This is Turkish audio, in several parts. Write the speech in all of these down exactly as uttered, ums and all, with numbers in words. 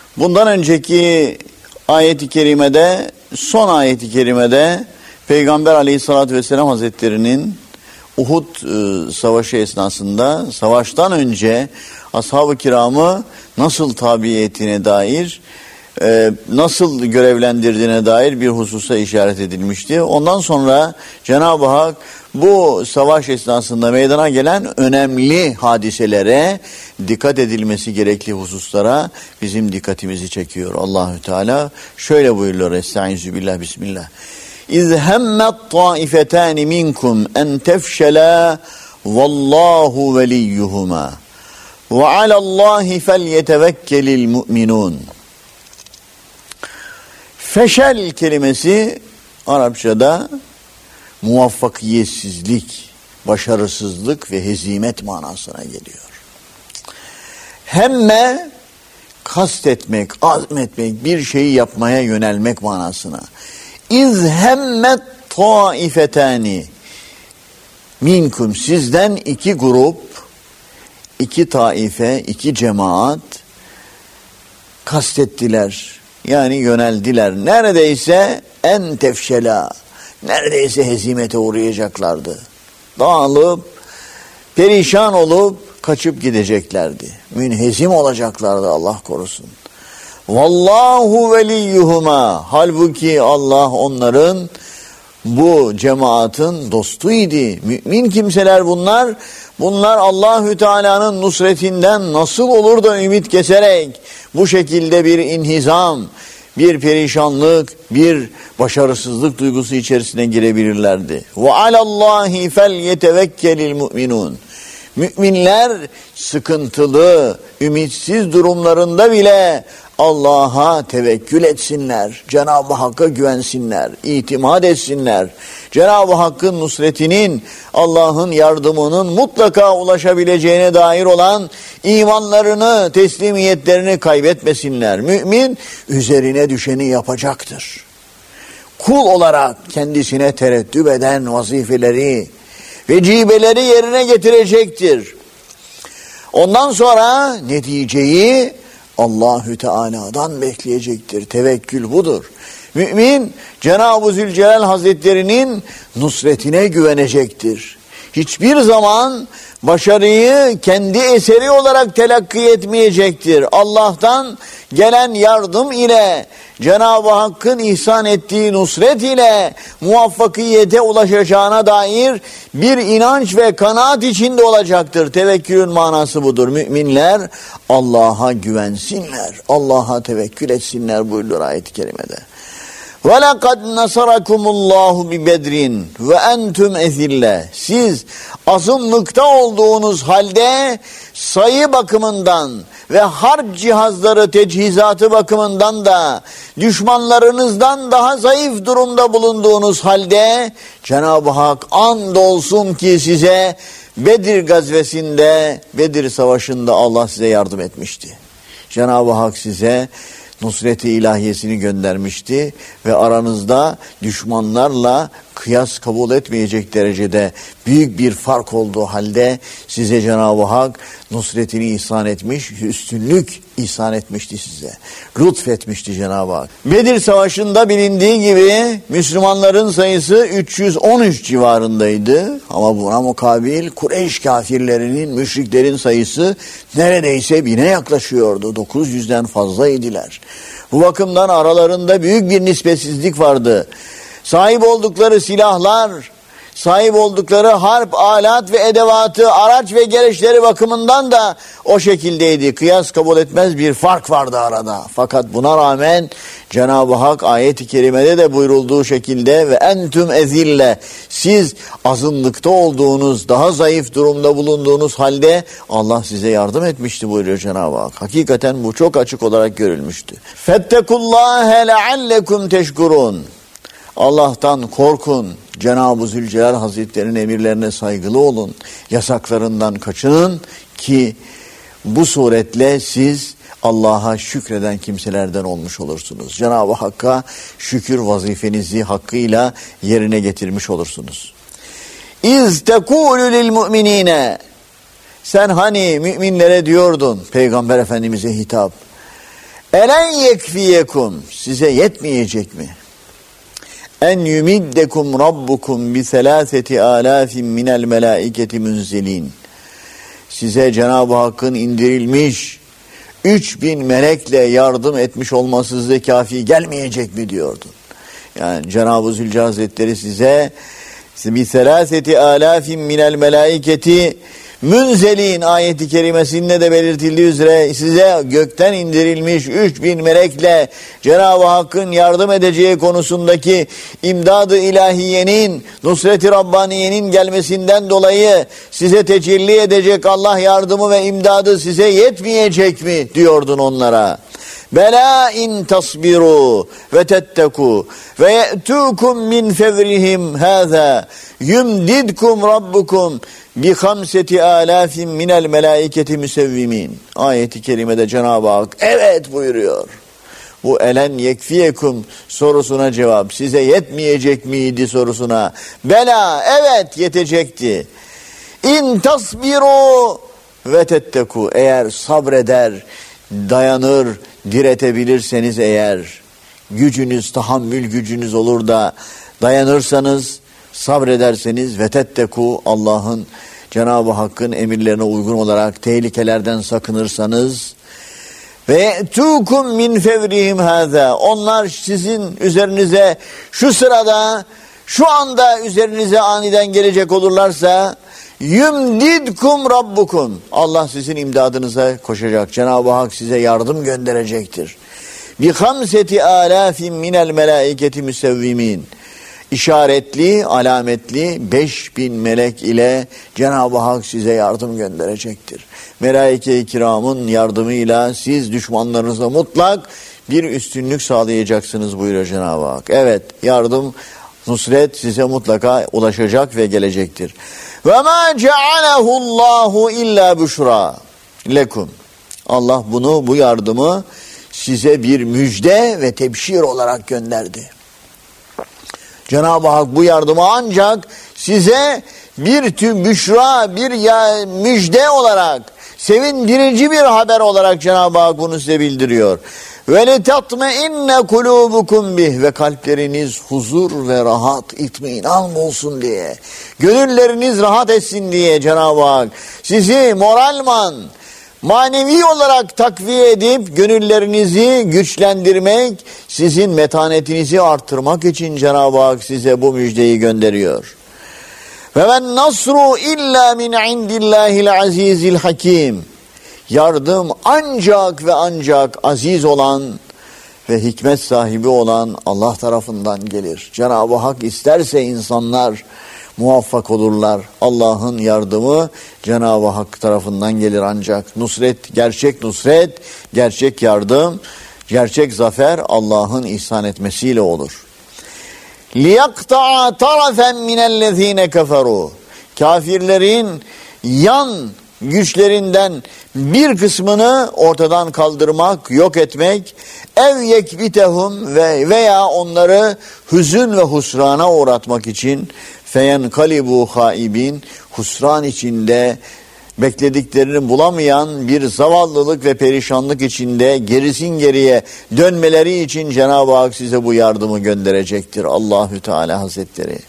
Bundan önceki ayet-i kerimede, son ayet-i kerimede Peygamber Aleyhisselatü Vesselam Hazretleri'nin Uhud e, savaşı esnasında savaştan önce ashab-ı kiramı nasıl tabi ettiğine dair, e, nasıl görevlendirdiğine dair bir hususa işaret edilmişti. Ondan sonra Cenab-ı Hak bu savaş esnasında meydana gelen önemli hadiselere, dikkat edilmesi gerekli hususlara bizim dikkatimizi çekiyor. Allahü Teala şöyle buyuruyor: Estaizu billah, bismillah. İz hemmet taifetani minkum en tefşela vallahu veliyyuhuma ve alallahi felyetevekkelil mu'minun. Feşel kelimesi Arapçada muvaffakiyetsizlik, başarısızlık ve hezimet manasına geliyor. Hemme kastetmek, azmetmek, bir şeyi yapmaya yönelmek manasına. İz hemmet taifetani minkum, sizden iki grup, iki taife, iki cemaat kastettiler. Yani yöneldiler. Neredeyse en tefşela, neredeyse hezimete uğrayacaklardı. Dağılıp, perişan olup kaçıp gideceklerdi. Münhezim olacaklardı, Allah korusun. Vallahu veliyyuhuma, halbuki Allah onların, bu cemaatin dostuydu. Mümin kimseler bunlar. Bunlar Allahü Teala'nın nusretinden nasıl olur da ümit keserek bu şekilde bir inhizam, bir perişanlık, bir başarısızlık duygusu içerisine girebilirlerdi. Ve alallahi felyetevekkelil mu'minun. Müminler sıkıntılı, ümitsiz durumlarında bile Allah'a tevekkül etsinler, Cenab-ı Hakk'a güvensinler, itimat etsinler. Cenab-ı Hakk'ın nusretinin, Allah'ın yardımının mutlaka ulaşabileceğine dair olan imanlarını, teslimiyetlerini kaybetmesinler. Mümin üzerine düşeni yapacaktır. Kul olarak kendisine tereddüt eden vazifeleri, vecibeleri yerine getirecektir. Ondan sonra neticeyi Allahü Teala'dan bekleyecektir. Tevekkül budur. Mümin Cenab-ı Zülcelal Hazretleri'nin nusretine güvenecektir. Hiçbir zaman başarıyı kendi eseri olarak telakki etmeyecektir. Allah'tan gelen yardım ile, Cenab-ı Hakk'ın ihsan ettiği nusret ile muvaffakiyete ulaşacağına dair bir inanç ve kanaat içinde olacaktır. Tevekkülün manası budur. Müminler Allah'a güvensinler, Allah'a tevekkül etsinler buyuruyor ayet-i kerimede. وَلَقَدْ نَصَرَكُمُ اللّٰهُ بِبَدْرٍ وَاَنْتُمْ اَذِلَّ. Siz azınlıkta olduğunuz halde sayı bakımından ve harp cihazları, teçhizatı bakımından da düşmanlarınızdan daha zayıf durumda bulunduğunuz halde Cenab-ı Hak andolsun ki size Bedir gazvesinde, Bedir savaşında Allah size yardım etmişti. Cenab-ı Hak size nusret-i ilahiyesini göndermişti ve aranızda düşmanlarla kıyas kabul etmeyecek derecede büyük bir fark olduğu halde size Cenab-ı Hak nusretini ihsan etmiş, üstünlük ihsan etmişti size. Lütfetmişti Cenab-ı Hak. Bedir Savaşı'nda bilindiği gibi Müslümanların sayısı üç yüz on üç civarındaydı. Ama buna mukabil Kureyş kafirlerinin, müşriklerin sayısı neredeyse bine yaklaşıyordu. dokuz yüzden fazlaydılar. Bu bakımdan aralarında büyük bir nispetsizlik vardı. Sahip oldukları silahlar, sahip oldukları harp, alat ve edevatı, araç ve gereçleri bakımından da o şekildeydi. Kıyas kabul etmez bir fark vardı arada. Fakat buna rağmen Cenab-ı Hak ayet-i kerimede de buyurulduğu şekilde ve entüm ezille, siz azınlıkta olduğunuz, daha zayıf durumda bulunduğunuz halde Allah size yardım etmişti buyuruyor Cenab-ı Hak. Hakikaten bu çok açık olarak görülmüştü. Fettekullâhe leallekum teşkurun. Allah'tan korkun, Cenab-ı Zülcelal Hazretleri'nin emirlerine saygılı olun, yasaklarından kaçının ki bu suretle siz Allah'a şükreden kimselerden olmuş olursunuz. Cenab-ı Hakk'a şükür vazifenizi hakkıyla yerine getirmiş olursunuz. İz tekûlü lil mu'minîne, sen hani müminlere diyordun, Peygamber Efendimiz'e hitap, Elen yekfiyekum, size yetmeyecek mi? En yumiddekum rabbukum bi selaseti alafin minel melaiketi munzilin. Size Cenab-ı Hakk'ın indirilmiş üç bin melekle yardım etmiş olması size kafi gelmeyecek mi diyordu. Yani Cenab-ı Zülcelal Hazretleri size bi selaseti alafin minel melaiketi munzilin ayeti kerimesinde de belirtildiği üzere size gökten indirilmiş üç bin melekle Cenab-ı Hakk'ın yardım edeceği konusundaki imdad-ı ilahiyenin, nusret-i Rabbaniye'nin gelmesinden dolayı size tecelli edecek Allah yardımı ve imdadı size yetmeyecek mi diyordun onlara. Bela in tasbiru ve tetteku ve ye'tukum min fevrihim hâzâ yumdidkum rabbukum bi hamseti alafin minel melaiketi müsevvimin. Ayeti kerimede Cenab-ı Hak evet buyuruyor. Bu elen yekfiyekum sorusuna cevap, size yetmeyecek miydi sorusuna. Bela, evet yetecekti. İn tasbiru ve tetteku, eğer sabreder, dayanır, diretebilirseniz eğer, gücünüz, tahammül gücünüz olur da dayanırsanız, sabrederseniz ve tetteku, Allah'ın, Cenab-ı Hakk'ın emirlerine uygun olarak tehlikelerden sakınırsanız, ve tukum min fevrihim hâzâ, onlar sizin üzerinize şu sırada, şu anda üzerinize aniden gelecek olurlarsa, yumdidkum rabbukum, Allah sizin imdadınıza koşacak, Cenab-ı Hak size yardım gönderecektir. Bi hamseti alafin minel melaiketi müsevvimin, İşaretli, alametli beş bin melek ile Cenab-ı Hak size yardım gönderecektir. Melaike-i kiramın yardımıyla siz düşmanlarınıza mutlak bir üstünlük sağlayacaksınız buyuruyor Cenab-ı Hak. Evet, yardım, nusret size mutlaka ulaşacak ve gelecektir. Ve ma cealehullahu illa büşra lekum. Allah bunu, bu yardımı size bir müjde ve tebşir olarak gönderdi. Cenab-ı Hak bu yardımı ancak size bir tüm büşra, bir ya, müjde olarak, sevindirici bir haber olarak Cenab-ı Hak bunu size bildiriyor. Ve letatmeinne kulubukum bih, ve kalpleriniz huzur ve rahat, itminan olsun diye, gönülleriniz rahat etsin diye Cenab-ı Hak sizi moralman, manevi olarak takviye edip gönüllerinizi güçlendirmek, sizin metanetinizi arttırmak için Cenab-ı Hak size bu müjdeyi gönderiyor. Ve men nasru illa min indillahil azizil hakim. Yardım ancak ve ancak aziz olan ve hikmet sahibi olan Allah tarafından gelir. Cenab-ı Hak isterse insanlar muvaffak olurlar. Allah'ın yardımı Cenab-ı Hak tarafından gelir ancak. Nusret, gerçek nusret, gerçek yardım, gerçek zafer Allah'ın ihsan etmesiyle olur. لِيَقْتَعَ تَرَفًا مِنَ الَّذ۪ينَ كَفَرُوا. Kafirlerin yan güçlerinden bir kısmını ortadan kaldırmak, yok etmek, ev yekbitehum ve veya onları hüzün ve husrana uğratmak için feyenkalibu haibin, husran içinde beklediklerini bulamayan bir zavallılık ve perişanlık içinde gerisin geriye dönmeleri için Cenab-ı Hak size bu yardımı gönderecektir. Allahü Teala Hazretleri.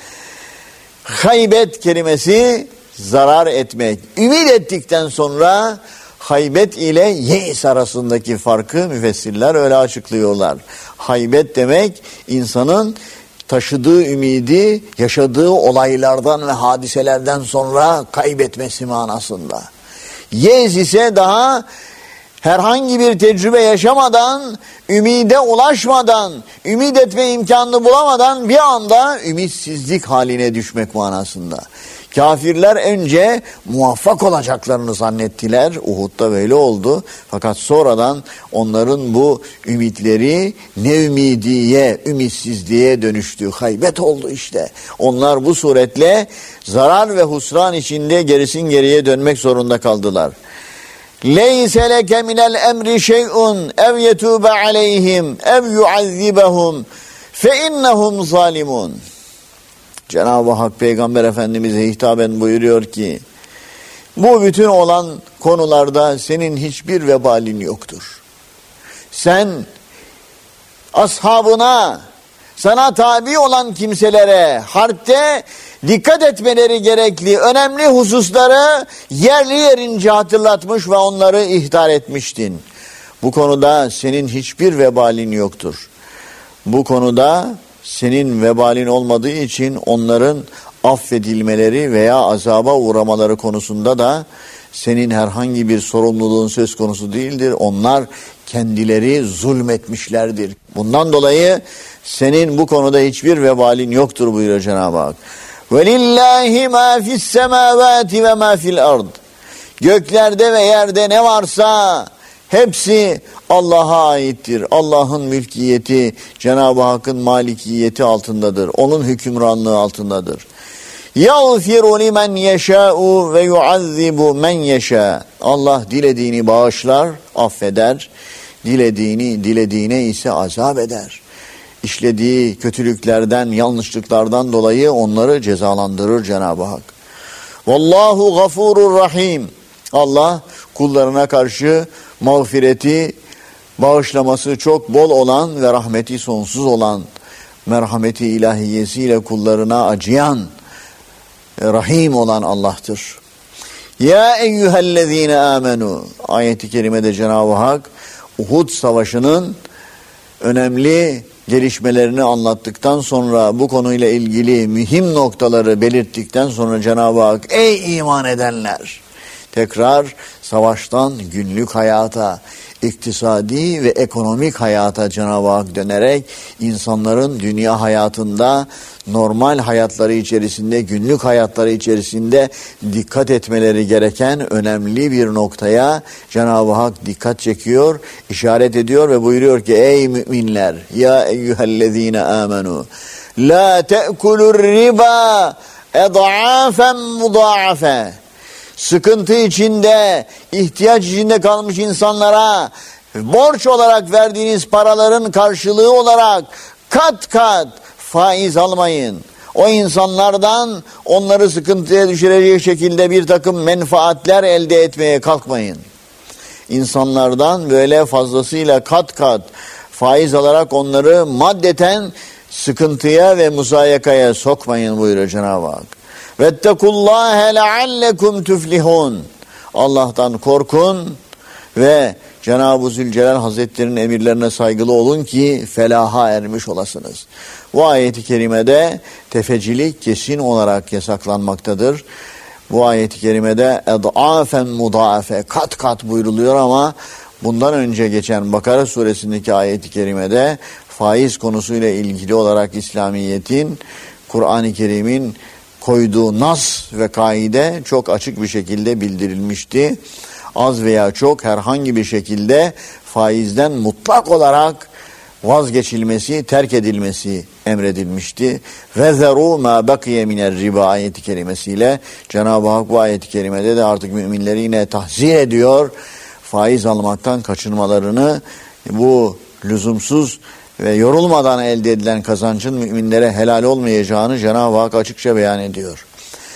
Haybet kelimesi zarar etmek. Ümit ettikten sonra haybet ile yeis arasındaki farkı müfessirler öyle açıklıyorlar. Haybet demek insanın taşıdığı ümidi yaşadığı olaylardan ve hadiselerden sonra kaybetmesi manasında. Yeis ise daha herhangi bir tecrübe yaşamadan, ümide ulaşmadan, ümit etme imkanını bulamadan bir anda ümitsizlik haline düşmek manasında. Kafirler önce muvaffak olacaklarını zannettiler. Uhud'da böyle oldu. Fakat sonradan onların bu ümitleri ne ümidiye, ümitsizliğe dönüştü. Haybet oldu işte. Onlar bu suretle zarar ve husran içinde gerisin geriye dönmek zorunda kaldılar. Leyse leke minel emri şey'un ev yetube aleyhim ev yuazzibahum fe innehum zalimun. Cenab-ı Hak Peygamber Efendimiz'e hitaben buyuruyor ki, bu bütün olan konularda senin hiçbir vebalin yoktur. sen ashabına, sana tabi olan kimselere harpte dikkat etmeleri gerekli önemli hususları yerli yerince hatırlatmış ve onları ihtar etmiştin. Bu konuda senin hiçbir vebalin yoktur. Bu konuda senin vebalin olmadığı için onların affedilmeleri veya azaba uğramaları konusunda da senin herhangi bir sorumluluğun söz konusu değildir. Onlar kendileri zulmetmişlerdir. Bundan dolayı senin bu konuda hiçbir vebalin yoktur buyuruyor Cenab-ı Hak. وَلِلَّهِ مَا فِي السَّمَاوَاتِ وَمَا فِي الْأَرْضِ. Göklerde ve yerde ne varsa hepsi Allah'a aittir. Allah'ın mülkiyeti, Cenab-ı Hakk'ın malikiyeti altındadır. Onun hükümranlığı altındadır. يَغْفِرُ لِمَنْ يَشَاءُ وَيُعَذِّبُ مَنْ يَشَاءُ. Allah dilediğini bağışlar, affeder. Dilediğini, dilediğine ise azap eder. İşlediği kötülüklerden, yanlışlıklardan dolayı onları cezalandırır Cenab-ı Hak. Vallahu gafurur rahim. Allah kullarına karşı mağfireti, bağışlaması çok bol olan ve rahmeti sonsuz olan, merhameti ilahiyesiyle kullarına acıyan, rahim olan Allah'tır. Ya eyyühellezine amenu. Ayet-i kerimede Cenab-ı Hak Uhud Savaşı'nın önemli gelişmelerini anlattıktan sonra, bu konuyla ilgili mühim noktaları belirttikten sonra Cenab-ı Hak, ey iman edenler, tekrar savaştan günlük hayata, iktisadi ve ekonomik hayata Cenab-ı Hak dönerek insanların dünya hayatında, normal hayatları içerisinde, günlük hayatları içerisinde dikkat etmeleri gereken önemli bir noktaya Cenab-ı Hak dikkat çekiyor, işaret ediyor ve buyuruyor ki, ey müminler, ya eyyühellezine amenu, la te'kulur riba ed'afen mudâafe. Sıkıntı içinde, ihtiyaç içinde kalmış insanlara borç olarak verdiğiniz paraların karşılığı olarak kat kat faiz almayın. O insanlardan onları sıkıntıya düşürecek şekilde bir takım menfaatler elde etmeye kalkmayın. İnsanlardan böyle fazlasıyla kat kat faiz alarak onları maddeten sıkıntıya ve musayakaya sokmayın buyuruyor Cenab-ı Hak. Vettekullâhe leallekum tuflihun. Allah'tan korkun ve Cenab-ı Zülcelal Hazretleri'nin emirlerine saygılı olun ki felaha ermiş olasınız. Bu ayet-i kerimede tefecilik kesin olarak yasaklanmaktadır. Bu ayet-i kerimede ed'afen mudâfe, kat kat buyruluyor ama bundan önce geçen Bakara suresindeki ayet-i kerimede faiz konusuyla ilgili olarak İslamiyet'in, Kur'an-ı Kerim'in koyduğu nas ve kaide çok açık bir şekilde bildirilmişti. Az veya çok herhangi bir şekilde faizden mutlak olarak vazgeçilmesi, terk edilmesi emredilmişti. Ve zeru ma bakiye miner riba ayeti kerimesiyle Cenab-ı Hak bu ayeti kerimede de artık müminleri yine tahzir ediyor. Faiz almaktan kaçınmalarını, bu lüzumsuz ve yorulmadan elde edilen kazancın müminlere helal olmayacağını Cenab-ı Hak açıkça beyan ediyor.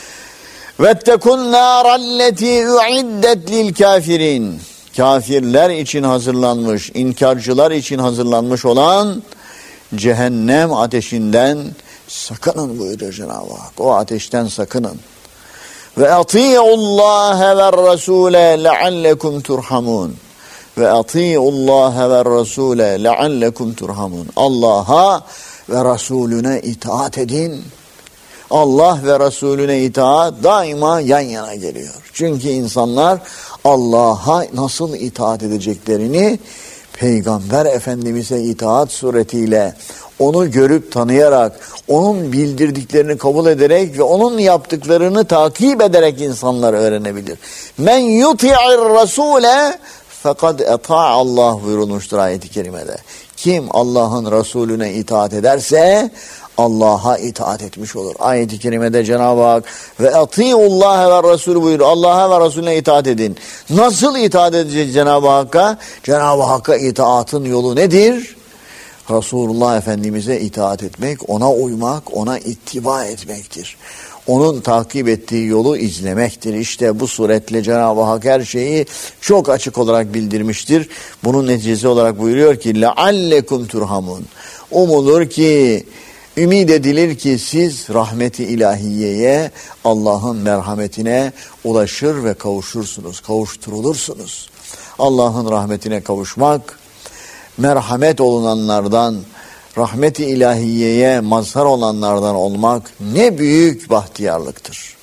وَاتَّقُوا النَّارَ الَّتِي اُعِدَّتْ لِلْكَافِرِينَ. Kafirler için hazırlanmış, inkarcılar için hazırlanmış olan cehennem ateşinden sakının buyuruyor Cenab-ı Hak. O ateşten sakının. وَاَطِيعُوا اللّٰهَ وَالرَّسُولَ لَعَلَّكُمْ تُرْحَمُونَ. Ve atiullaha ve rasule leallekum turhamun. Allah'a ve Resulüne itaat edin. Allah ve Resulüne itaat daima yan yana geliyor. Çünkü insanlar Allah'a nasıl itaat edeceklerini Peygamber Efendimiz'e itaat suretiyle, onu görüp tanıyarak, onun bildirdiklerini kabul ederek ve onun yaptıklarını takip ederek insanlar öğrenebilir. Men yuti'ir rasule fakat eta Allah buyurulmuştur ayet-i kerimede. Kim Allah'ın Resulüne itaat ederse Allah'a itaat etmiş olur. Ayet-i kerimede Cenab-ı Hak ve atiullaha ve Resulü buyuruyor. Allah'a ve Resulüne itaat edin. Nasıl itaat edeceğiz Cenab-ı Hakk'a? Cenab-ı Hakk'a itaatın yolu nedir? Resulullah Efendimiz'e itaat etmek, ona uymak, ona ittiba etmektir. onun takip ettiği yolu izlemektir. İşte bu suretle Cenab-ı Hak her şeyi çok açık olarak bildirmiştir. Bunun neticesi olarak buyuruyor ki لَعَلَّكُمْ تُرْحَمُونَ. Umulur ki, ümid edilir ki siz rahmeti ilahiyeye, Allah'ın merhametine ulaşır ve kavuşursunuz, kavuşturulursunuz. Allah'ın rahmetine kavuşmak, merhamet olunanlardan, rahmet-i ilahiyeye mazhar olanlardan olmak ne büyük bahtiyarlıktır.